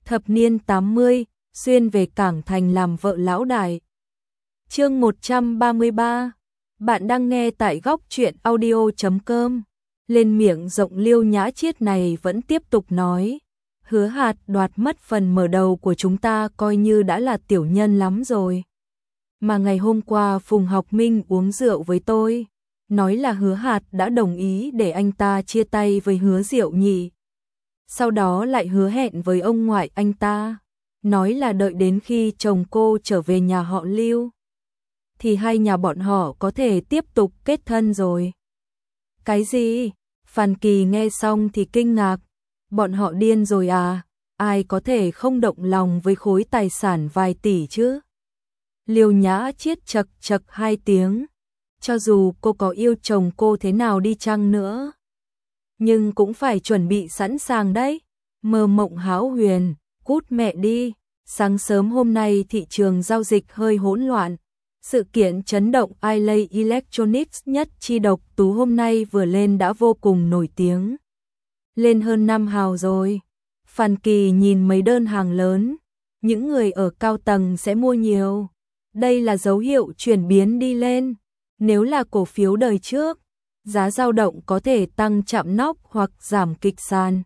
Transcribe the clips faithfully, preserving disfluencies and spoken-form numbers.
Thập niên tám mươi, xuyên về Cảng Thành làm vợ lão đại. Chương một trăm ba mươi ba. Bạn đang nghe tại góc truyện audio chấm com. Lên miệng rộng Liêu Nhã Chiết này vẫn tiếp tục nói, Hứa Hạt đoạt mất phần mở đầu của chúng ta coi như đã là tiểu nhân lắm rồi. Mà ngày hôm qua Phùng Học Minh uống rượu với tôi, nói là Hứa Hạt đã đồng ý để anh ta chia tay với Hứa Diệu Nhị. Sau đó lại hứa hẹn với ông ngoại anh ta, nói là đợi đến khi chồng cô trở về nhà họ Lưu, thì hai nhà bọn họ có thể tiếp tục kết thân rồi. Cái gì? Phan Kỳ nghe xong thì kinh ngạc, bọn họ điên rồi à, ai có thể không động lòng với khối tài sản vài tỷ chứ? Liêu Nhã Chiết chật chật hai tiếng, cho dù cô có yêu chồng cô thế nào đi chăng nữa, nhưng cũng phải chuẩn bị sẵn sàng đấy. Mơ mộng hão huyền, cút mẹ đi. Sáng sớm hôm nay thị trường giao dịch hơi hỗn loạn. Sự kiện chấn động Ilay Electronics nhất chi độc tú hôm nay vừa lên đã vô cùng nổi tiếng. Lên hơn năm hào rồi. Phan Kỳ nhìn mấy đơn hàng lớn, những người ở cao tầng sẽ mua nhiều. Đây là dấu hiệu chuyển biến đi lên. Nếu là cổ phiếu đời trước, giá dao động có thể tăng chạm nóc hoặc giảm kịch sàn.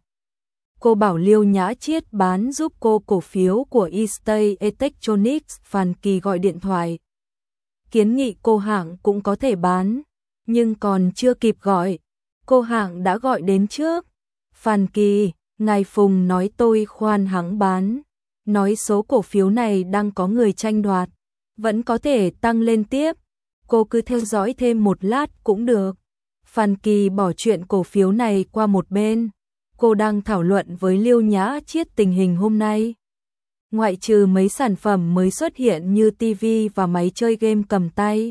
Cô bảo Liêu Nhã Chiết bán giúp cô cổ phiếu của Eastay Electronics. Phan Kỳ gọi điện thoại, kiến nghị cô hạng cũng có thể bán, nhưng còn chưa kịp gọi, cô hạng đã gọi đến trước. Phan Kỳ, ngài Phùng nói tôi khoan hắng bán, nói số cổ phiếu này đang có người tranh đoạt, vẫn có thể tăng lên tiếp, cô cứ theo dõi thêm một lát cũng được. Phan Kỳ bỏ chuyện cổ phiếu này qua một bên, cô đang thảo luận với Liêu Nhã Chiết tình hình hôm nay. Ngoại trừ mấy sản phẩm mới xuất hiện như tivi và máy chơi game cầm tay,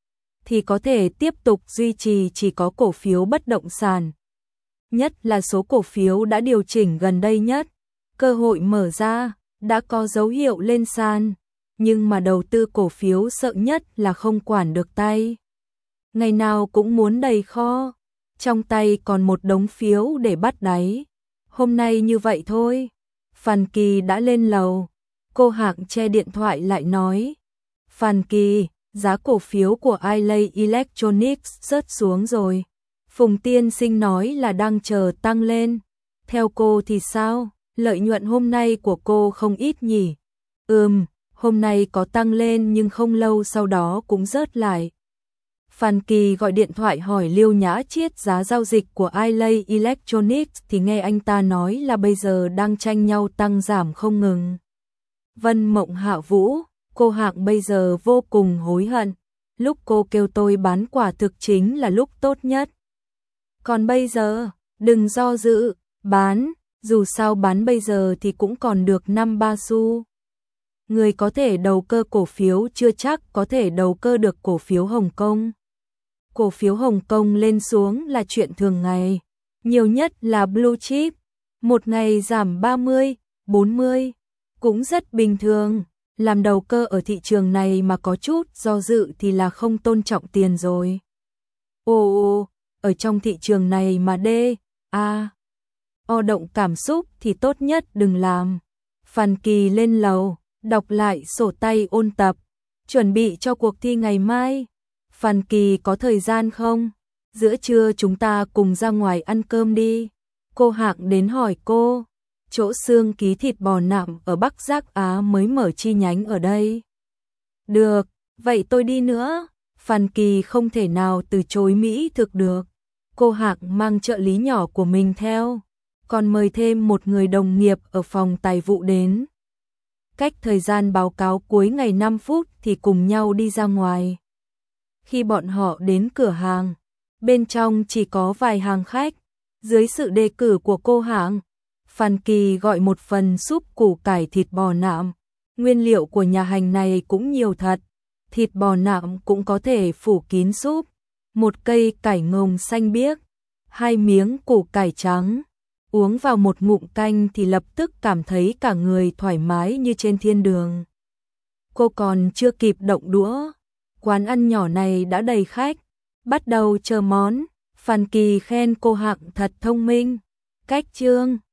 thì có thể tiếp tục duy trì chỉ có cổ phiếu bất động sản. Nhất là số cổ phiếu đã điều chỉnh gần đây nhất, cơ hội mở ra, đã có dấu hiệu lên sàn, nhưng mà đầu tư cổ phiếu sợ nhất là không quản được tay. Ngày nào cũng muốn đầy kho, trong tay còn một đống phiếu để bắt đáy. Hôm nay như vậy thôi. Phan Kỳ đã lên lầu, cô hạng che điện thoại lại nói, Phan Kỳ, giá cổ phiếu của Ilay Electronics rớt xuống rồi. Phùng tiên sinh nói là đang chờ tăng lên. Theo cô thì sao? Lợi nhuận hôm nay của cô không ít nhỉ? Ừm, hôm nay có tăng lên nhưng không lâu sau đó cũng rớt lại. Phan Kỳ gọi điện thoại hỏi Liêu Nhã Chiết giá giao dịch của Ilay Electronics thì nghe anh ta nói là bây giờ đang tranh nhau tăng giảm không ngừng. Vân Mộng Hạ Vũ, cô hạng bây giờ vô cùng hối hận. Lúc cô kêu tôi bán quả thực chính là lúc tốt nhất. Còn bây giờ, đừng do dự, bán, dù sao bán bây giờ thì cũng còn được năm ba xu. Người có thể đầu cơ cổ phiếu chưa chắc có thể đầu cơ được cổ phiếu Hồng Kông. Cổ phiếu Hồng Kông lên xuống là chuyện thường ngày, nhiều nhất là blue chip, một ngày giảm ba mươi, bốn mươi, cũng rất bình thường. Làm đầu cơ ở thị trường này mà có chút do dự thì là không tôn trọng tiền rồi. Ồ, ở trong thị trường này mà đê, a, o động cảm xúc thì tốt nhất đừng làm. Phan Kỳ lên lầu, đọc lại sổ tay ôn tập, chuẩn bị cho cuộc thi ngày mai. Phan Kỳ có thời gian không? Giữa trưa chúng ta cùng ra ngoài ăn cơm đi. Cô hạng đến hỏi cô, chỗ xương ký thịt bò nạm ở Bắc Giác Á mới mở chi nhánh ở đây. Được, vậy tôi đi nữa. Phan Kỳ không thể nào từ chối mỹ thực được. Cô hạng mang trợ lý nhỏ của mình theo, còn mời thêm một người đồng nghiệp ở phòng tài vụ đến. Cách thời gian báo cáo cuối ngày năm phút thì cùng nhau đi ra ngoài. Khi bọn họ đến cửa hàng, bên trong chỉ có vài hàng khách. Dưới sự đề cử của cô hạng, Phan Kỳ gọi một phần súp củ cải thịt bò nạm. Nguyên liệu của nhà hàng này cũng nhiều thật. Thịt bò nạm cũng có thể phủ kín súp. Một cây cải ngồng xanh biếc, hai miếng củ cải trắng. Uống vào một ngụm canh thì lập tức cảm thấy cả người thoải mái như trên thiên đường. Cô còn chưa kịp động đũa, quán ăn nhỏ này đã đầy khách, bắt đầu chờ món. Phan Kỳ khen cô hạng thật thông minh. Cách chương